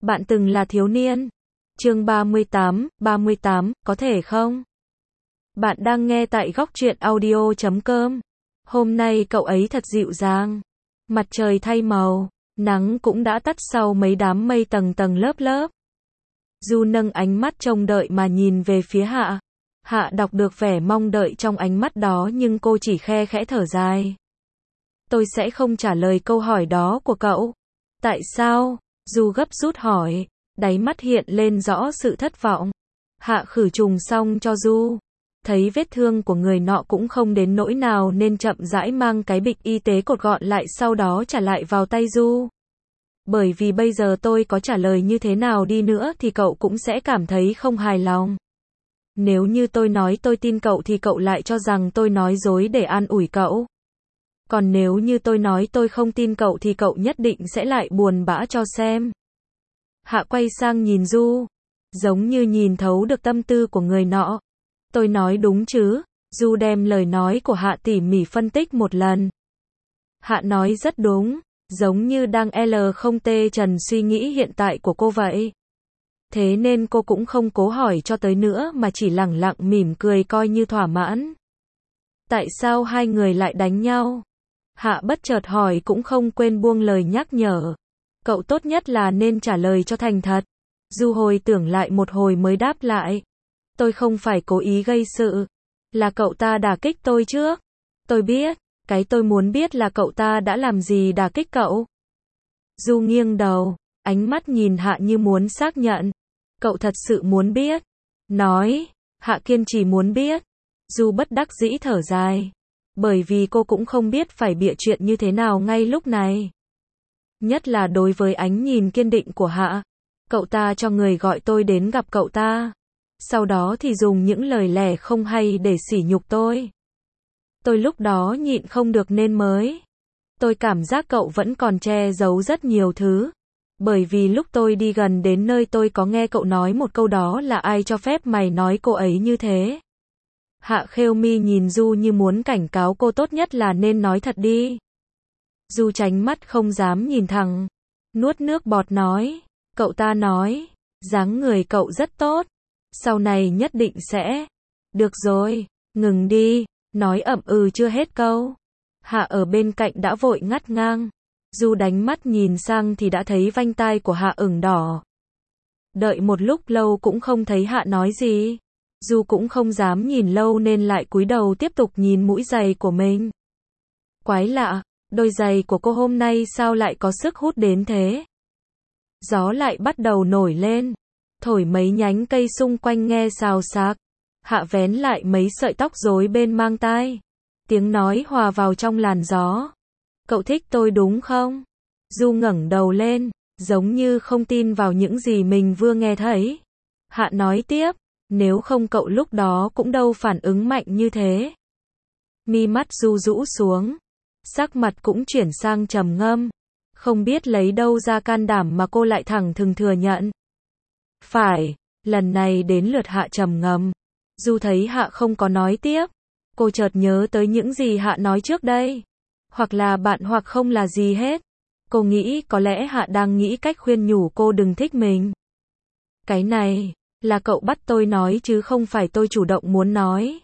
Bạn từng là thiếu niên. Chương 38, có thể không? Bạn đang nghe tại góc truyện audio.com. Hôm nay cậu ấy thật dịu dàng. Mặt trời thay màu, nắng cũng đã tắt sau mấy đám mây tầng tầng lớp lớp. Du nâng ánh mắt trông đợi mà nhìn về phía Hạ. Hạ đọc được vẻ mong đợi trong ánh mắt đó nhưng cô chỉ khe khẽ thở dài. Tôi sẽ không trả lời câu hỏi đó của cậu. Tại sao? Du gấp rút hỏi, đáy mắt hiện lên rõ sự thất vọng. Hạ khử trùng xong cho Du. Thấy vết thương của người nọ cũng không đến nỗi nào nên chậm rãi mang cái bịch y tế cột gọn lại sau đó trả lại vào tay Du. Bởi vì bây giờ tôi có trả lời như thế nào đi nữa thì cậu cũng sẽ cảm thấy không hài lòng. Nếu như tôi nói tôi tin cậu thì cậu lại cho rằng tôi nói dối để an ủi cậu. Còn nếu như tôi nói tôi không tin cậu thì cậu nhất định sẽ lại buồn bã cho xem. Hạ quay sang nhìn Du, giống như nhìn thấu được tâm tư của người nọ. Tôi nói đúng chứ? Du đem lời nói của Hạ tỉ mỉ phân tích một lần. Hạ nói rất đúng, giống như đang không tê trần suy nghĩ hiện tại của cô vậy. Thế nên cô cũng không cố hỏi cho tới nữa mà chỉ lẳng lặng mỉm cười coi như thỏa mãn. Tại sao hai người lại đánh nhau? Hạ bất chợt hỏi cũng không quên buông lời nhắc nhở. Cậu tốt nhất là nên trả lời cho thành thật. Du hồi tưởng lại một hồi mới đáp lại. Tôi không phải cố ý gây sự. Là cậu ta đả kích tôi trước. Tôi biết, cái tôi muốn biết là cậu ta đã làm gì đả kích cậu. Du nghiêng đầu, ánh mắt nhìn Hạ như muốn xác nhận. Cậu thật sự muốn biết. Nói, Hạ kiên trì muốn biết. Du bất đắc dĩ thở dài. Bởi vì cô cũng không biết phải bịa chuyện như thế nào ngay lúc này. Nhất là đối với ánh nhìn kiên định của Hạ. Cậu ta cho người gọi tôi đến gặp cậu ta. Sau đó thì dùng những lời lẽ không hay để sỉ nhục tôi. Tôi lúc đó nhịn không được nên mới. Tôi cảm giác cậu vẫn còn che giấu rất nhiều thứ. Bởi vì lúc tôi đi gần đến nơi tôi có nghe cậu nói một câu đó là ai cho phép mày nói cô ấy như thế. Hạ khêu mi nhìn Du như muốn cảnh cáo cô tốt nhất là nên nói thật đi. Du tránh mắt không dám nhìn thẳng. Nuốt nước bọt nói. Cậu ta nói. Dáng người cậu rất tốt. Sau này nhất định sẽ. Được rồi. Ngừng đi. Nói ậm ừ chưa hết câu. Hạ ở bên cạnh đã vội ngắt ngang. Du đánh mắt nhìn sang thì đã thấy vành tai của Hạ ửng đỏ. Đợi một lúc lâu cũng không thấy Hạ nói gì. Du cũng không dám nhìn lâu nên lại cúi đầu tiếp tục nhìn mũi giày của mình. Quái lạ, đôi giày của cô hôm nay sao lại có sức hút đến thế? Gió lại bắt đầu nổi lên, thổi mấy nhánh cây xung quanh nghe xào xạc. Hạ vén lại mấy sợi tóc rối bên mang tai. Tiếng nói hòa vào trong làn gió. Cậu thích tôi đúng không? Du ngẩng đầu lên, giống như không tin vào những gì mình vừa nghe thấy. Hạ nói tiếp. Nếu không cậu lúc đó cũng đâu phản ứng mạnh như thế. Mi mắt Du rũ xuống. Sắc mặt cũng chuyển sang trầm ngâm. Không biết lấy đâu ra can đảm mà cô lại thẳng thừng thừa nhận. Phải, lần này đến lượt Hạ trầm ngâm. Du thấy Hạ không có nói tiếp. Cô chợt nhớ tới những gì Hạ nói trước đây. Hoặc là bạn hoặc không là gì hết. Cô nghĩ có lẽ Hạ đang nghĩ cách khuyên nhủ cô đừng thích mình. Cái này là cậu bắt tôi nói chứ không phải tôi chủ động muốn nói.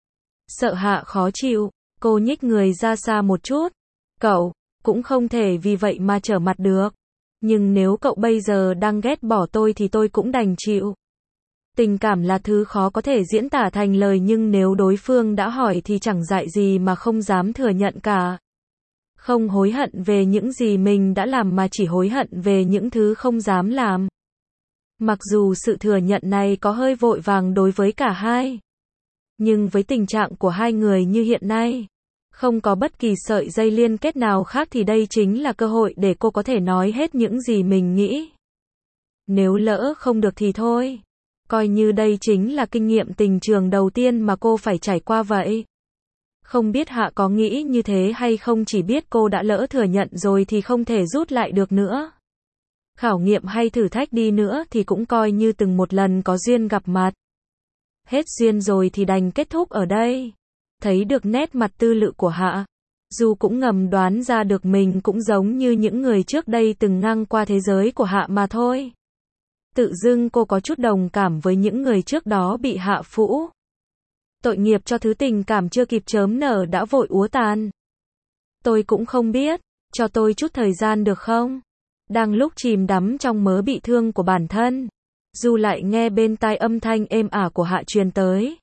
Sợ Hạ khó chịu, cô nhích người ra xa một chút. Cậu, cũng không thể vì vậy mà trở mặt được. Nhưng nếu cậu bây giờ đang ghét bỏ tôi thì tôi cũng đành chịu. Tình cảm là thứ khó có thể diễn tả thành lời nhưng nếu đối phương đã hỏi thì chẳng dại gì mà không dám thừa nhận cả. Không hối hận về những gì mình đã làm mà chỉ hối hận về những thứ không dám làm. Mặc dù sự thừa nhận này có hơi vội vàng đối với cả hai. Nhưng với tình trạng của hai người như hiện nay, không có bất kỳ sợi dây liên kết nào khác thì đây chính là cơ hội để cô có thể nói hết những gì mình nghĩ. Nếu lỡ không được thì thôi. Coi như đây chính là kinh nghiệm tình trường đầu tiên mà cô phải trải qua vậy. Không biết Hạ có nghĩ như thế hay không, chỉ biết cô đã lỡ thừa nhận rồi thì không thể rút lại được nữa. Khảo nghiệm hay thử thách đi nữa thì cũng coi như từng một lần có duyên gặp mặt. Hết duyên rồi thì đành kết thúc ở đây. Thấy được nét mặt tư lự của Hạ, Du cũng ngầm đoán ra được mình cũng giống như những người trước đây từng ngang qua thế giới của Hạ mà thôi. Tự dưng cô có chút đồng cảm với những người trước đó bị hạ phũ. Tội nghiệp cho thứ tình cảm chưa kịp chớm nở đã vội úa tàn. Tôi cũng không biết, cho tôi chút thời gian được không? Đang lúc chìm đắm trong mớ bị thương của bản thân, Du lại nghe bên tai âm thanh êm ả của Hạ truyền tới.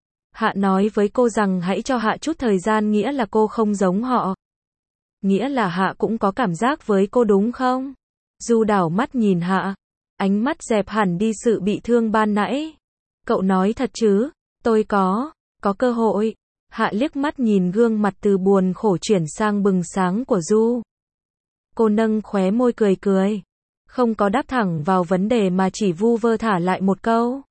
Hạ nói với cô rằng hãy cho Hạ chút thời gian, nghĩa là cô không giống họ. Nghĩa là Hạ cũng có cảm giác với cô đúng không? Du đảo mắt nhìn Hạ, ánh mắt dẹp hẳn đi sự bị thương ban nãy. Cậu nói thật chứ? Tôi có cơ hội. Hạ liếc mắt nhìn gương mặt từ buồn khổ chuyển sang bừng sáng của Du. Cô nâng khóe môi cười cười. Không có đáp thẳng vào vấn đề mà chỉ vu vơ thả lại một câu.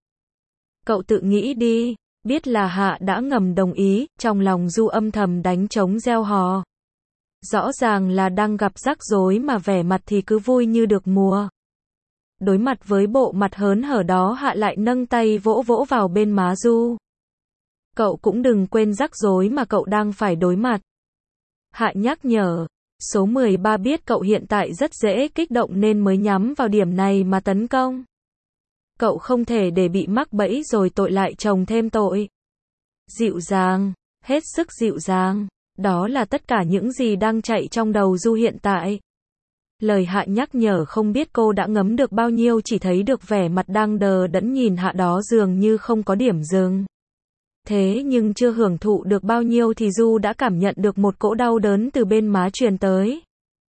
Cậu tự nghĩ đi. Biết là Hạ đã ngầm đồng ý, trong lòng Du âm thầm đánh trống reo hò. Rõ ràng là đang gặp rắc rối mà vẻ mặt thì cứ vui như được mùa. Đối mặt với bộ mặt hớn hở đó, Hạ lại nâng tay vỗ vỗ vào bên má Du. Cậu cũng đừng quên rắc rối mà cậu đang phải đối mặt. Hạ nhắc nhở. Số 13 biết cậu hiện tại rất dễ kích động nên mới nhắm vào điểm này mà tấn công. Cậu không thể để bị mắc bẫy rồi tội lại chồng thêm tội. Dịu dàng, hết sức dịu dàng. Đó là tất cả những gì đang chạy trong đầu Du hiện tại. Lời Hạ nhắc nhở không biết cô đã ngấm được bao nhiêu, chỉ thấy được vẻ mặt đang đờ đẫn nhìn Hạ đó dường như không có điểm dừng. Thế nhưng chưa hưởng thụ được bao nhiêu thì Du đã cảm nhận được một cỗ đau đớn từ bên má truyền tới.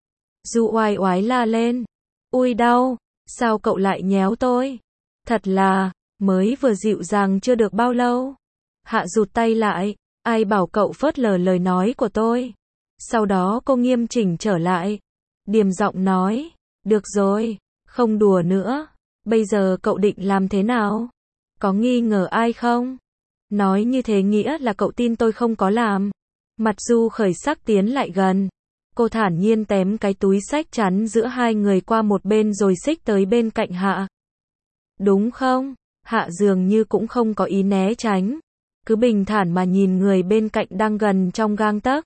Du oai oái la lên. Ui đau, sao cậu lại nhéo tôi? Thật là, mới vừa dịu dàng chưa được bao lâu. Hạ rụt tay lại. Ai bảo cậu phớt lờ lời nói của tôi? Sau đó cô nghiêm chỉnh trở lại. Điềm giọng nói. Được rồi, không đùa nữa. Bây giờ cậu định làm thế nào? Có nghi ngờ ai không? Nói như thế nghĩa là cậu tin tôi không có làm. Mặt Du khởi sắc tiến lại gần. Cô thản nhiên tém cái túi xách chắn giữa hai người qua một bên rồi xích tới bên cạnh Hạ. Đúng không? Hạ dường như cũng không có ý né tránh. Cứ bình thản mà nhìn người bên cạnh đang gần trong gang tấc.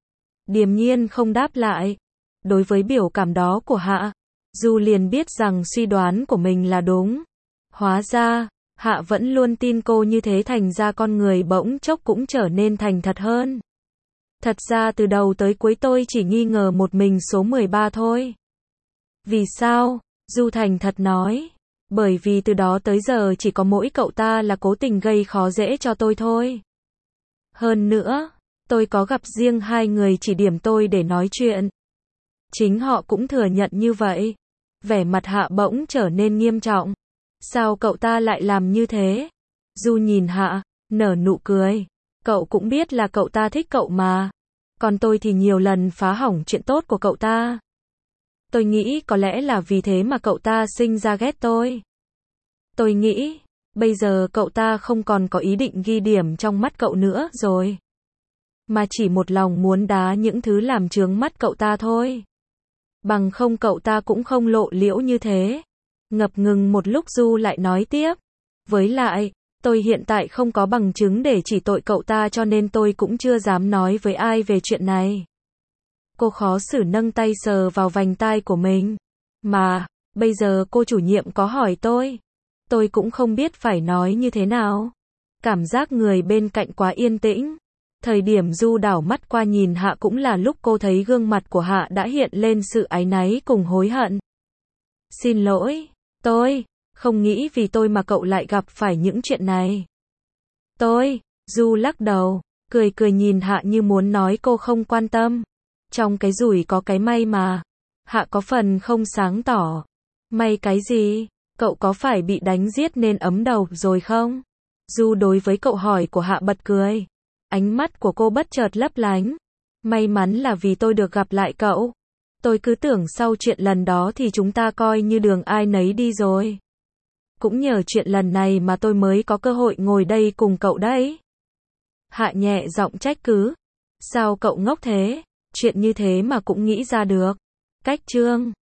Điềm nhiên không đáp lại. Đối với biểu cảm đó của Hạ, Du liền biết rằng suy đoán của mình là đúng. Hóa ra, Hạ vẫn luôn tin cô như thế, thành ra con người bỗng chốc cũng trở nên thành thật hơn. Thật ra từ đầu tới cuối tôi chỉ nghi ngờ một mình số 13 thôi. Vì sao? Du thành thật nói. Bởi vì từ đó tới giờ chỉ có mỗi cậu ta là cố tình gây khó dễ cho tôi thôi. Hơn nữa, tôi có gặp riêng hai người chỉ điểm tôi để nói chuyện. Chính họ cũng thừa nhận như vậy. Vẻ mặt Hạ bỗng trở nên nghiêm trọng. Sao cậu ta lại làm như thế? Du nhìn Hạ, nở nụ cười. Cậu cũng biết là cậu ta thích cậu mà. Còn tôi thì nhiều lần phá hỏng chuyện tốt của cậu ta. Tôi nghĩ có lẽ là vì thế mà cậu ta sinh ra ghét tôi. Tôi nghĩ, bây giờ cậu ta không còn có ý định ghi điểm trong mắt cậu nữa rồi. Mà chỉ một lòng muốn đá những thứ làm chướng mắt cậu ta thôi. Bằng không cậu ta cũng không lộ liễu như thế. Ngập ngừng một lúc Du lại nói tiếp. Với lại, tôi hiện tại không có bằng chứng để chỉ tội cậu ta cho nên tôi cũng chưa dám nói với ai về chuyện này. Cô khó xử nâng tay sờ vào vành tai của mình. Mà, bây giờ cô chủ nhiệm có hỏi tôi cũng không biết phải nói như thế nào. Cảm giác người bên cạnh quá yên tĩnh. Thời điểm Du đảo mắt qua nhìn Hạ cũng là lúc cô thấy gương mặt của Hạ đã hiện lên sự áy náy cùng hối hận. Xin lỗi, tôi không nghĩ vì tôi mà cậu lại gặp phải những chuyện này. Du lắc đầu, cười cười nhìn Hạ như muốn nói cô không quan tâm. Trong cái rủi có cái may mà. Hạ có phần không sáng tỏ. May cái gì? Cậu có phải bị đánh giết nên ấm đầu rồi không? Du đối với cậu hỏi của Hạ bật cười. Ánh mắt của cô bất chợt lấp lánh. May mắn là vì tôi được gặp lại cậu. Tôi cứ tưởng sau chuyện lần đó thì chúng ta coi như đường ai nấy đi rồi. Cũng nhờ chuyện lần này mà tôi mới có cơ hội ngồi đây cùng cậu đấy. Hạ nhẹ giọng trách cứ. Sao cậu ngốc thế? Chuyện như thế mà cũng nghĩ ra được. Cách chương